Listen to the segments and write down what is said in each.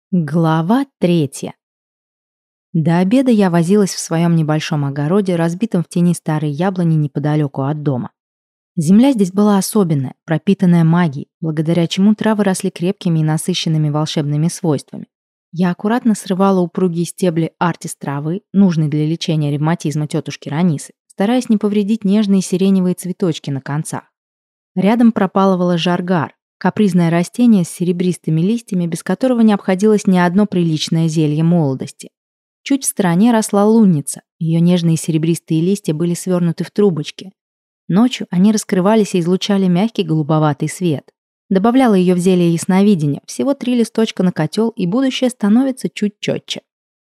Глава 3. До обеда я возилась в своем небольшом огороде, разбитом в тени старой яблони неподалеку от дома. Земля здесь была особенная, пропитанная магией, благодаря чему травы росли крепкими и насыщенными волшебными свойствами. Я аккуратно срывала упругие стебли артис травы, нужной для лечения ревматизма тетушки Ранисы, стараясь не повредить нежные сиреневые цветочки на концах. Рядом пропалывала жаргар, капризное растение с серебристыми листьями, без которого не обходилось ни одно приличное зелье молодости. Чуть в стороне росла лунница, ее нежные серебристые листья были свернуты в трубочки. Ночью они раскрывались и излучали мягкий голубоватый свет. Добавляла ее в зелье ясновидения, всего 3 листочка на котел, и будущее становится чуть четче.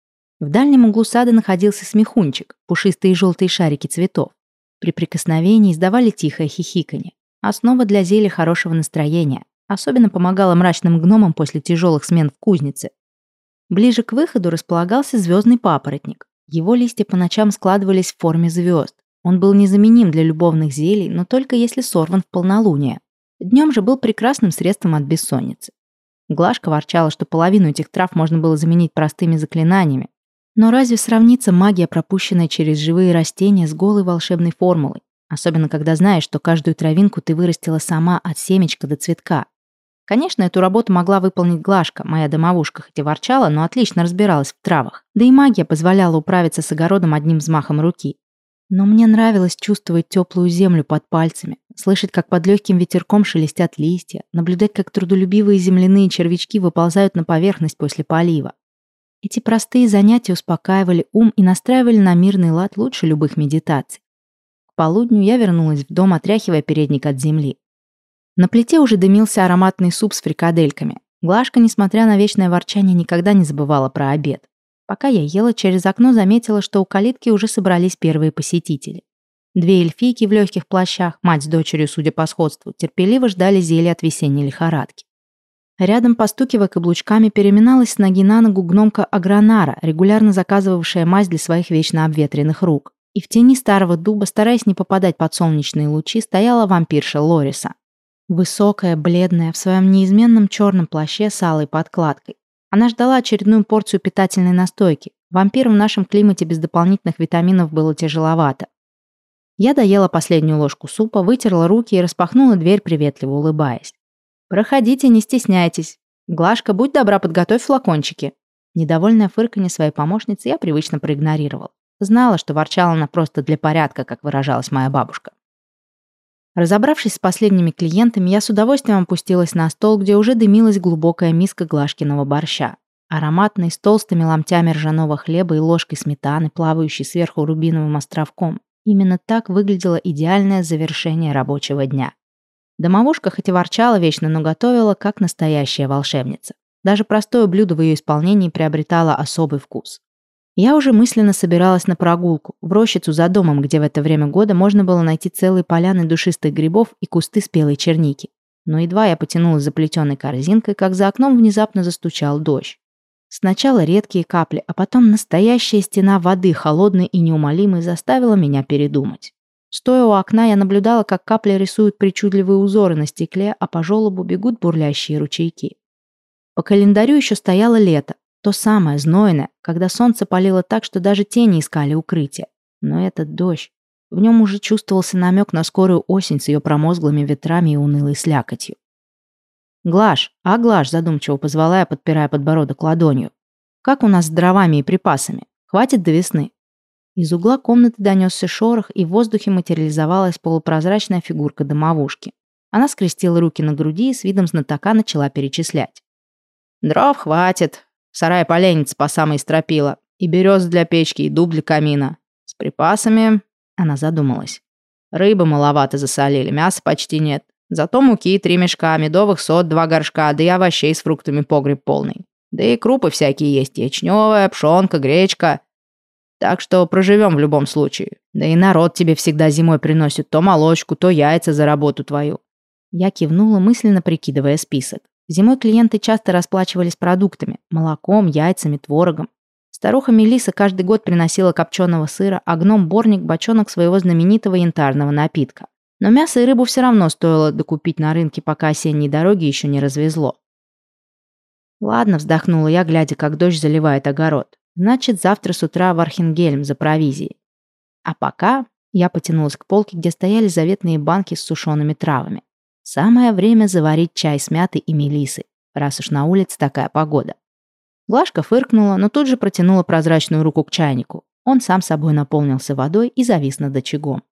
В дальнем углу сада находился смехунчик, пушистые желтые шарики цветов. При прикосновении издавали тихое хихиканье. Основа для зелья хорошего настроения. Особенно помогала мрачным гномам после тяжелых смен в кузнице. Ближе к выходу располагался звездный папоротник. Его листья по ночам складывались в форме звезд. Он был незаменим для любовных зелий, но только если сорван в полнолуние. Днем же был прекрасным средством от бессонницы. Глашка ворчала, что половину этих трав можно было заменить простыми заклинаниями. Но разве сравнится магия, пропущенная через живые растения, с голой волшебной формулой? Особенно, когда знаешь, что каждую травинку ты вырастила сама от семечка до цветка. Конечно, эту работу могла выполнить Глашка, моя домовушка, хоть и ворчала, но отлично разбиралась в травах. Да и магия позволяла управиться с огородом одним взмахом руки. Но мне нравилось чувствовать теплую землю под пальцами, слышать, как под легким ветерком шелестят листья, наблюдать, как трудолюбивые земляные червячки выползают на поверхность после полива. Эти простые занятия успокаивали ум и настраивали на мирный лад лучше любых медитаций. К полудню я вернулась в дом, отряхивая передник от земли. На плите уже дымился ароматный суп с фрикадельками. Глашка, несмотря на вечное ворчание, никогда не забывала про обед. Пока я ела, через окно заметила, что у калитки уже собрались первые посетители. 2 эльфийки в легких плащах, мать с дочерью, судя по сходству, терпеливо ждали зелья от весенней лихорадки. Рядом, постукивая каблучками, переминалась с ноги на ногу гномка Агранара, регулярно заказывавшая мазь для своих вечно обветренных рук. И в тени старого дуба, стараясь не попадать под солнечные лучи, стояла вампирша Лориса. Высокая, бледная, в своем неизменном черном плаще с алой подкладкой. Она ждала очередную порцию питательной настойки. Вампирам в нашем климате без дополнительных витаминов было тяжеловато. Я доела последнюю ложку супа, вытерла руки и распахнула дверь, приветливо улыбаясь. «Проходите, не стесняйтесь. Глашка, будь добра, подготовь флакончики». Недовольное фырканье своей помощницы я привычно проигнорировала. Знала, что ворчала она просто для порядка, как выражалась моя бабушка. Разобравшись с последними клиентами, я с удовольствием опустилась на стол, где уже дымилась глубокая миска Глашкиного борща. Ароматный, с толстыми ломтями ржаного хлеба и ложкой сметаны, плавающей сверху рубиновым островком. Именно так выглядело идеальное завершение рабочего дня. Домовушка хоть и ворчала вечно, но готовила, как настоящая волшебница. Даже простое блюдо в ее исполнении приобретало особый вкус. Я уже мысленно собиралась на прогулку, в рощицу за домом, где в это время года можно было найти целые поляны душистых грибов и кусты спелой черники. Но едва я потянулась за плетеной корзинкой, как за окном внезапно застучал дождь. Сначала редкие капли, а потом настоящая стена воды, холодной и неумолимой, заставила меня передумать. Стоя у окна, я наблюдала, как капли рисуют причудливые узоры на стекле, а по желобу бегут бурлящие ручейки. По календарю еще стояло лето. То самое, знойное, когда солнце палило так, что даже тени искали укрытие. Но этот дождь, в нем уже чувствовался намек на скорую осень с ее промозглыми ветрами и унылой слякотью. «Глаш, Глаш», задумчиво позвала я, подпирая подбородок ладонью. «Как у нас с дровами и припасами? Хватит до весны?» Из угла комнаты донесся шорох, и в воздухе материализовалась полупрозрачная фигурка домовушки. Она скрестила руки на груди и с видом знатока начала перечислять. «Дров хватит. В сарае поленница по самой стропила. И берез для печки, и дуб для камина. С припасами...» Она задумалась. «Рыбы маловато засолили, мяса почти нет. Зато муки 3 мешка, медовых сот 2 горшка, да и овощей с фруктами погреб полный. Да и крупы всякие есть, ячневая, пшенка, гречка. Так что проживем в любом случае. Да и народ тебе всегда зимой приносит то молочку, то яйца за работу твою». Я кивнула, мысленно прикидывая список. Зимой клиенты часто расплачивались продуктами – молоком, яйцами, творогом. Старуха Мелисса каждый год приносила копченого сыра, а гном Борник – бочонок своего знаменитого янтарного напитка. Но мясо и рыбу все равно стоило докупить на рынке, пока осенние дороги еще не развезло. Ладно, вздохнула я, глядя, как дождь заливает огород. Значит, завтра с утра в Архенгельм за провизией. А пока я потянулась к полке, где стояли заветные банки с сушеными травами. Самое время заварить чай с мятой и мелиссой, раз уж на улице такая погода. Глашка фыркнула, но тут же протянула прозрачную руку к чайнику. Он сам собой наполнился водой и завис над очагом.